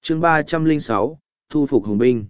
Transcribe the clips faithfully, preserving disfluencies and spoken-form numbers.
chương ba trăm lẻ sáu, thu phục hùng binh.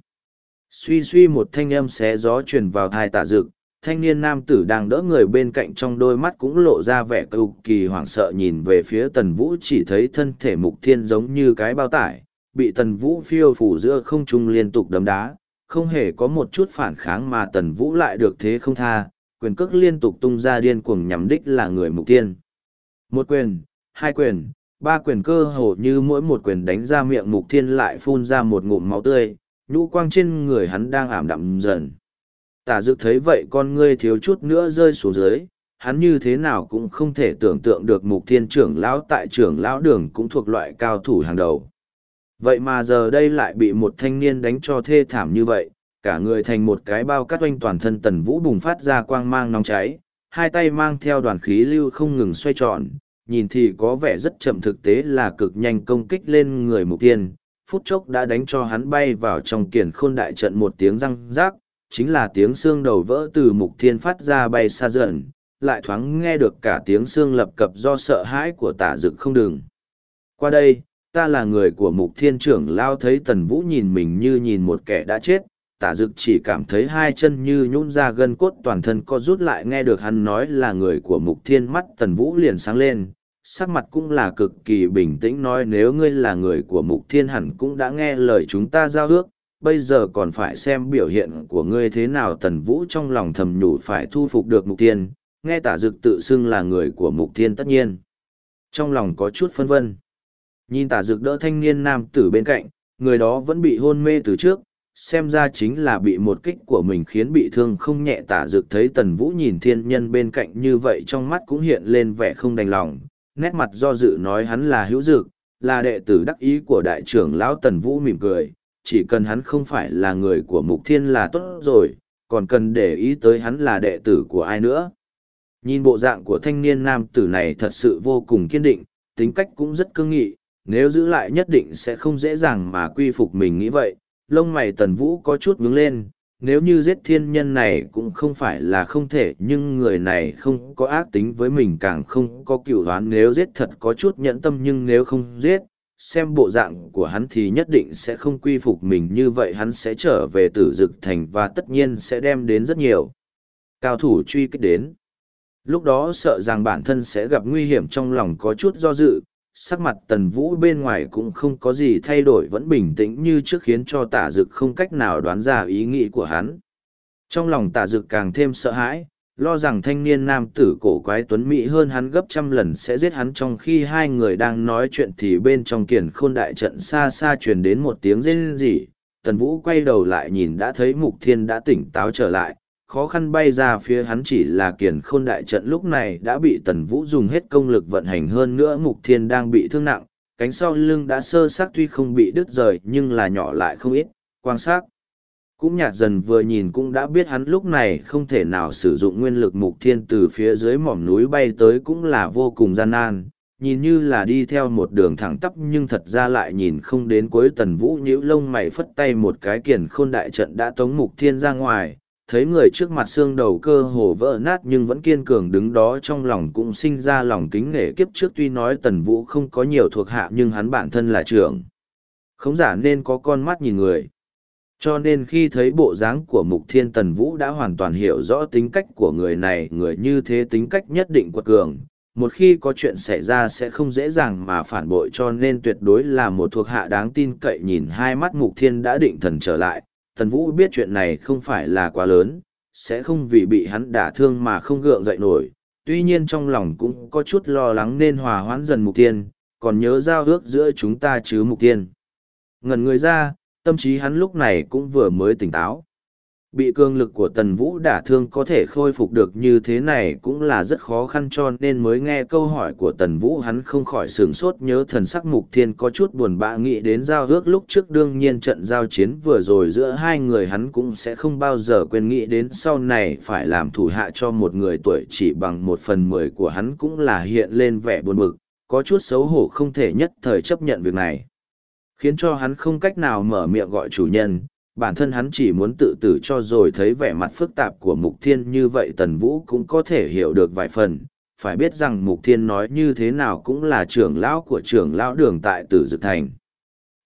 Suy suy một thanh âm xé gió truyền vào thai Tả Dực, thanh niên nam tử đang đỡ người bên cạnh trong đôi mắt cũng lộ ra vẻ cực kỳ hoảng sợ nhìn về phía Tần Vũ, chỉ thấy thân thể Mục Thiên giống như cái bao tải, bị Tần Vũ phiêu phủ giữa không trung liên tục đấm đá, không hề có một chút phản kháng mà Tần Vũ lại được thế không tha, quyền cước liên tục tung ra điên cuồng nhắm đích là người Mục Thiên. Một quyền, hai quyền, ba quyền, cơ hồ như mỗi một quyền đánh ra miệng Mục Thiên lại phun ra một ngụm máu tươi, nhũ quang trên người hắn đang ảm đạm dần. Tả Dực thấy vậy con ngươi thiếu chút nữa rơi xuống dưới, hắn như thế nào cũng không thể tưởng tượng được Mục Thiên trưởng lão tại trưởng lão đường cũng thuộc loại cao thủ hàng đầu. Vậy mà giờ đây lại bị một thanh niên đánh cho thê thảm như vậy, cả người thành một cái bao cắt oanh, toàn thân Tần Vũ bùng phát ra quang mang nóng cháy, hai tay mang theo đoàn khí lưu không ngừng xoay tròn, nhìn thì có vẻ rất chậm, thực tế là cực nhanh công kích lên người Mục Thiên, phút chốc đã đánh cho hắn bay vào trong kiền khôn đại trận, một tiếng răng rác, chính là tiếng xương đầu vỡ từ Mục Thiên phát ra bay xa dần, lại thoáng nghe được cả tiếng xương lập cập do sợ hãi của Tả Dực không đừng. Qua đây, ta là người của Mục Thiên trưởng lao. Thấy Tần Vũ nhìn mình như nhìn một kẻ đã chết, Tả Dực chỉ cảm thấy hai chân như nhũn ra, gân cốt toàn thân co rút lại, nghe được hắn nói là người của Mục Thiên, mắt Tần Vũ liền sáng lên, sắc mặt cũng là cực kỳ bình tĩnh, nói nếu ngươi là người của Mục Thiên hẳn cũng đã nghe lời chúng ta giao ước, bây giờ còn phải xem biểu hiện của ngươi thế nào. Tần Vũ trong lòng thầm nhủ phải thu phục được Mục Thiên, nghe Tả Dực tự xưng là người của Mục Thiên tất nhiên trong lòng có chút phân vân. Nhìn Tả Dực đỡ thanh niên nam tử bên cạnh, người đó vẫn bị hôn mê từ trước, xem ra chính là bị một kích của mình khiến bị thương không nhẹ. Tả Dực thấy Tần Vũ nhìn thiên nhân bên cạnh như vậy, trong mắt cũng hiện lên vẻ không đành lòng, nét mặt do dự nói hắn là Hữu Dực, là đệ tử đắc ý của đại trưởng lão. Tần Vũ mỉm cười, chỉ cần hắn không phải là người của Mục Thiên là tốt rồi, còn cần để ý tới hắn là đệ tử của ai nữa. Nhìn bộ dạng của thanh niên nam tử này thật sự vô cùng kiên định, tính cách cũng rất cương nghị, nếu giữ lại nhất định sẽ không dễ dàng mà quy phục mình, nghĩ vậy, lông mày Tần Vũ có chút nhướng lên, nếu như giết thiên nhân này cũng không phải là không thể, nhưng người này không có ác tính với mình, càng không có cửu oán, nếu giết thật có chút nhẫn tâm, nhưng nếu không giết, xem bộ dạng của hắn thì nhất định sẽ không quy phục mình, như vậy hắn sẽ trở về Tử Dực Thành và tất nhiên sẽ đem đến rất nhiều cao thủ truy kích đến. Lúc đó sợ rằng bản thân sẽ gặp nguy hiểm, trong lòng có chút do dự, sắc mặt Tần Vũ bên ngoài cũng không có gì thay đổi, vẫn bình tĩnh như trước, khiến cho Tả Dực không cách nào đoán ra ý nghĩ của hắn. Trong lòng Tả Dực càng thêm sợ hãi, lo rằng thanh niên nam tử cổ quái tuấn mỹ hơn hắn gấp trăm lần sẽ giết hắn. Trong khi hai người đang nói chuyện thì bên trong kiền khôn đại trận xa xa truyền đến một tiếng rên rỉ. Tần Vũ quay đầu lại nhìn đã thấy Mục Thiên đã tỉnh táo trở lại, khó khăn bay ra phía hắn, chỉ là kiền khôn đại trận lúc này đã bị Tần Vũ dùng hết công lực vận hành, hơn nữa Mục Thiên đang bị thương nặng, cánh sau lưng đã sơ xác, tuy không bị đứt rời nhưng là nhỏ lại không ít, quan sát cũng nhạt dần, vừa nhìn cũng đã biết hắn lúc này không thể nào sử dụng nguyên lực. Mục Thiên từ phía dưới mỏm núi bay tới cũng là vô cùng gian nan, nhìn như là đi theo một đường thẳng tắp nhưng thật ra lại nhìn không đến cuối. Tần Vũ nhíu lông mày phất tay một cái, kiền khôn đại trận đã tống Mục Thiên ra ngoài, thấy người trước mặt xương đầu cơ hồ vỡ nát nhưng vẫn kiên cường đứng đó, trong lòng cũng sinh ra lòng kính nể. Kiếp trước tuy nói Tần Vũ không có nhiều thuộc hạ nhưng hắn bản thân là trưởng khống giả nên có con mắt nhìn người, cho nên khi thấy bộ dáng của Mục Thiên, Tần Vũ đã hoàn toàn hiểu rõ tính cách của người này. Người như thế tính cách nhất định quật cường, một khi có chuyện xảy ra sẽ không dễ dàng mà phản bội, cho nên tuyệt đối là một thuộc hạ đáng tin cậy. Nhìn hai mắt Mục Thiên đã định thần trở lại, Tần Vũ biết chuyện này không phải là quá lớn, sẽ không vì bị hắn đả thương mà không gượng dậy nổi. Tuy nhiên trong lòng cũng có chút lo lắng nên hòa hoãn dần. Mục Thiên, còn nhớ giao ước giữa chúng ta chứ? Mục Thiên ngẩn người ra, tâm trí hắn lúc này cũng vừa mới tỉnh táo. Bị cường lực của Tần Vũ đả thương có thể khôi phục được như thế này cũng là rất khó khăn, cho nên mới nghe câu hỏi của Tần Vũ hắn không khỏi sửng sốt, nhớ thần sắc Mục Thiên có chút buồn bã, nghĩ đến giao ước lúc trước. Đương nhiên trận giao chiến vừa rồi giữa hai người hắn cũng sẽ không bao giờ quên, nghĩ đến sau này phải làm thủ hạ cho một người tuổi chỉ bằng một phần mười của hắn cũng là hiện lên vẻ buồn bực, có chút xấu hổ không thể nhất thời chấp nhận việc này, khiến cho hắn không cách nào mở miệng gọi chủ nhân. Bản thân hắn chỉ muốn tự tử cho rồi. Thấy vẻ mặt phức tạp của Mục Thiên như vậy, Tần Vũ cũng có thể hiểu được vài phần, phải biết rằng Mục Thiên nói như thế nào cũng là trưởng lão của trưởng lão đường tại Tử Dực Thành.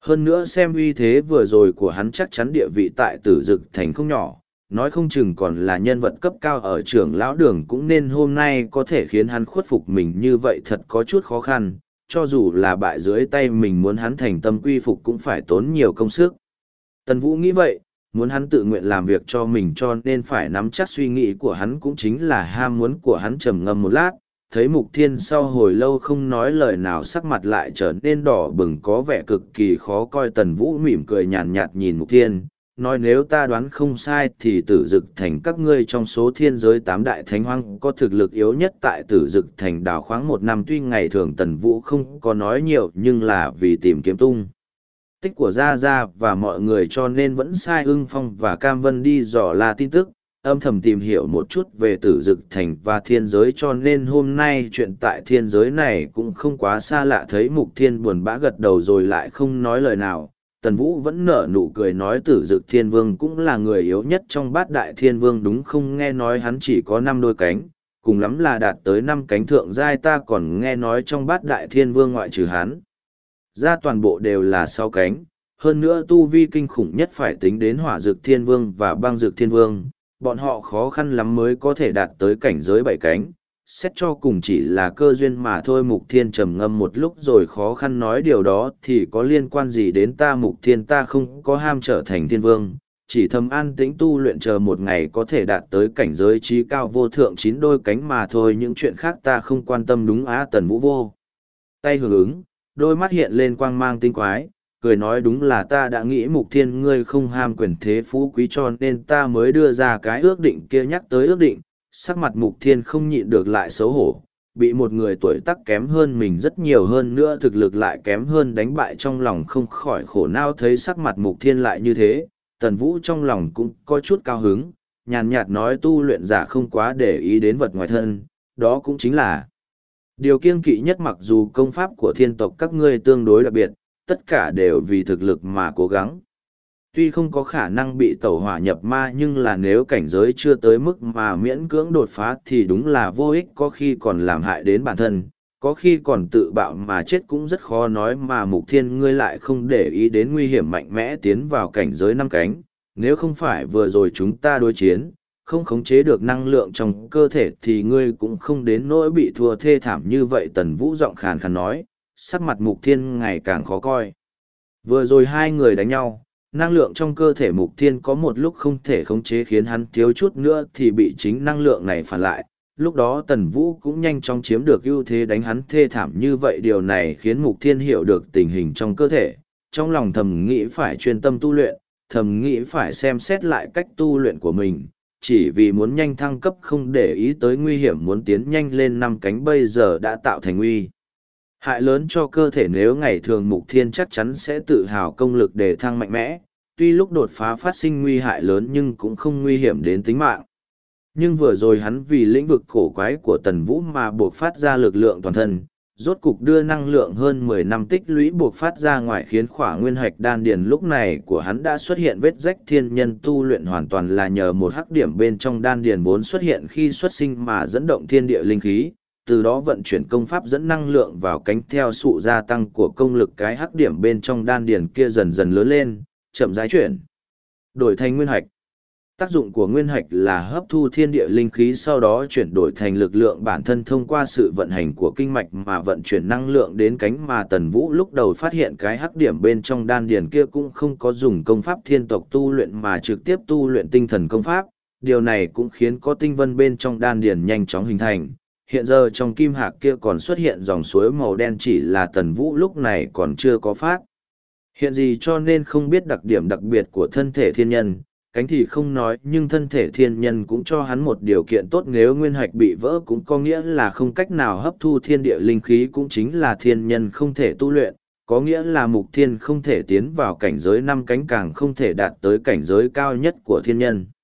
Hơn nữa xem uy thế vừa rồi của hắn chắc chắn địa vị tại Tử Dực Thành không nhỏ, nói không chừng còn là nhân vật cấp cao ở trưởng lão đường, cũng nên hôm nay có thể khiến hắn khuất phục mình như vậy thật có chút khó khăn, cho dù là bại dưới tay mình muốn hắn thành tâm quy phục cũng phải tốn nhiều công sức. Tần Vũ nghĩ vậy, muốn hắn tự nguyện làm việc cho mình cho nên phải nắm chắc suy nghĩ của hắn cũng chính là ham muốn của hắn. Trầm ngâm một lát, thấy Mục Thiên sau hồi lâu không nói lời nào sắc mặt lại trở nên đỏ bừng có vẻ cực kỳ khó coi. Tần Vũ mỉm cười nhàn nhạt nhìn Mục Thiên, nói nếu ta đoán không sai thì Tử Dực Thành các ngươi trong số thiên giới tám đại thánh hoang có thực lực yếu nhất tại Tử Dực Thành đào khoáng một năm. Tuy ngày thường Tần Vũ không có nói nhiều nhưng là vì tìm kiếm tung tích của Gia Gia và mọi người cho nên vẫn sai Ưng Phong và Cam Vân đi dò la tin tức, âm thầm tìm hiểu một chút về Tử Dực Thành và thiên giới, cho nên hôm nay chuyện tại thiên giới này cũng không quá xa lạ. Thấy Mục Thiên buồn bã gật đầu rồi lại không nói lời nào, Tần Vũ vẫn nở nụ cười nói Tử Dực Thiên Vương cũng là người yếu nhất trong bát đại thiên vương đúng không? Nghe nói hắn chỉ có năm đôi cánh, cùng lắm là đạt tới năm cánh thượng giai, ta còn nghe nói trong bát đại thiên vương ngoại trừ hắn ra toàn bộ đều là sáu cánh, hơn nữa tu vi kinh khủng nhất phải tính đến Hỏa Dực Thiên Vương và Băng Dực Thiên Vương, bọn họ khó khăn lắm mới có thể đạt tới cảnh giới bảy cánh, xét cho cùng chỉ là cơ duyên mà thôi. Mục Thiên trầm ngâm một lúc rồi khó khăn nói điều đó thì có liên quan gì đến ta? Mục Thiên ta không có ham trở thành thiên vương, chỉ thầm an tĩnh tu luyện chờ một ngày có thể đạt tới cảnh giới trí cao vô thượng chín đôi cánh mà thôi, những chuyện khác ta không quan tâm đúng á? Tần Vũ vô tay hưởng ứng, đôi mắt hiện lên quang mang tinh quái, cười nói đúng là ta đã nghĩ Mục Thiên ngươi không ham quyền thế phú quý cho nên ta mới đưa ra cái ước định kia. Nhắc tới ước định, sắc mặt Mục Thiên không nhịn được lại xấu hổ, bị một người tuổi tác kém hơn mình rất nhiều hơn nữa thực lực lại kém hơn đánh bại, trong lòng không khỏi khổ não. Thấy sắc mặt Mục Thiên lại như thế, Tần Vũ trong lòng cũng có chút cao hứng, nhàn nhạt nói tu luyện giả không quá để ý đến vật ngoài thân, đó cũng chính là điều kiêng kỵ nhất. Mặc dù công pháp của thiên tộc các ngươi tương đối đặc biệt, tất cả đều vì thực lực mà cố gắng. Tuy không có khả năng bị tẩu hỏa nhập ma nhưng là nếu cảnh giới chưa tới mức mà miễn cưỡng đột phá thì đúng là vô ích, có khi còn làm hại đến bản thân, có khi còn tự bạo mà chết cũng rất khó nói. Mà Mục Thiên ngươi lại không để ý đến nguy hiểm mạnh mẽ tiến vào cảnh giới năm cánh, nếu không phải vừa rồi chúng ta đối chiến, không khống chế được năng lượng trong cơ thể thì ngươi cũng không đến nỗi bị thua thê thảm như vậy. Tần Vũ giọng khàn khàn nói, sắc mặt Mục Thiên ngày càng khó coi. Vừa rồi hai người đánh nhau, năng lượng trong cơ thể Mục Thiên có một lúc không thể khống chế khiến hắn thiếu chút nữa thì bị chính năng lượng này phản lại. Lúc đó Tần Vũ cũng nhanh chóng chiếm được ưu thế đánh hắn thê thảm như vậy. Điều này khiến Mục Thiên hiểu được tình hình trong cơ thể, trong lòng thầm nghĩ phải chuyên tâm tu luyện, thầm nghĩ phải xem xét lại cách tu luyện của mình, chỉ vì muốn nhanh thăng cấp không để ý tới nguy hiểm muốn tiến nhanh lên năm cánh bây giờ đã tạo thành nguy hại lớn cho cơ thể. Nếu ngày thường Mục Thiên chắc chắn sẽ tự hào công lực để thăng mạnh mẽ, tuy lúc đột phá phát sinh nguy hại lớn nhưng cũng không nguy hiểm đến tính mạng. Nhưng vừa rồi hắn vì lĩnh vực cổ quái của Tần Vũ mà buộc phát ra lực lượng toàn thân, rốt cục đưa năng lượng hơn mười năm tích lũy buộc phát ra ngoài khiến khỏa nguyên hạch đan điền lúc này của hắn đã xuất hiện vết rách. Thiên nhân tu luyện hoàn toàn là nhờ một hắc điểm bên trong đan điền vốn xuất hiện khi xuất sinh mà dẫn động thiên địa linh khí, từ đó vận chuyển công pháp dẫn năng lượng vào cánh theo sự gia tăng của công lực. Cái hắc điểm bên trong đan điền kia dần dần lớn lên, chậm rãi chuyển đổi thành nguyên hạch. Tác dụng của nguyên hạch là hấp thu thiên địa linh khí sau đó chuyển đổi thành lực lượng bản thân thông qua sự vận hành của kinh mạch mà vận chuyển năng lượng đến cánh. Mà Tần Vũ lúc đầu phát hiện cái hắc điểm bên trong đan điền kia cũng không có dùng công pháp thiên tộc tu luyện mà trực tiếp tu luyện tinh thần công pháp, điều này cũng khiến có tinh vân bên trong đan điền nhanh chóng hình thành. Hiện giờ trong kim hạc kia còn xuất hiện dòng suối màu đen, chỉ là Tần Vũ lúc này còn chưa có phát hiện gì cho nên không biết đặc điểm đặc biệt của thân thể thiên nhân. Cánh thì không nói nhưng thân thể thiên nhân cũng cho hắn một điều kiện tốt, nếu nguyên hạch bị vỡ cũng có nghĩa là không cách nào hấp thu thiên địa linh khí, cũng chính là thiên nhân không thể tu luyện, có nghĩa là Mục Thiên không thể tiến vào cảnh giới năm cánh, càng không thể đạt tới cảnh giới cao nhất của thiên nhân.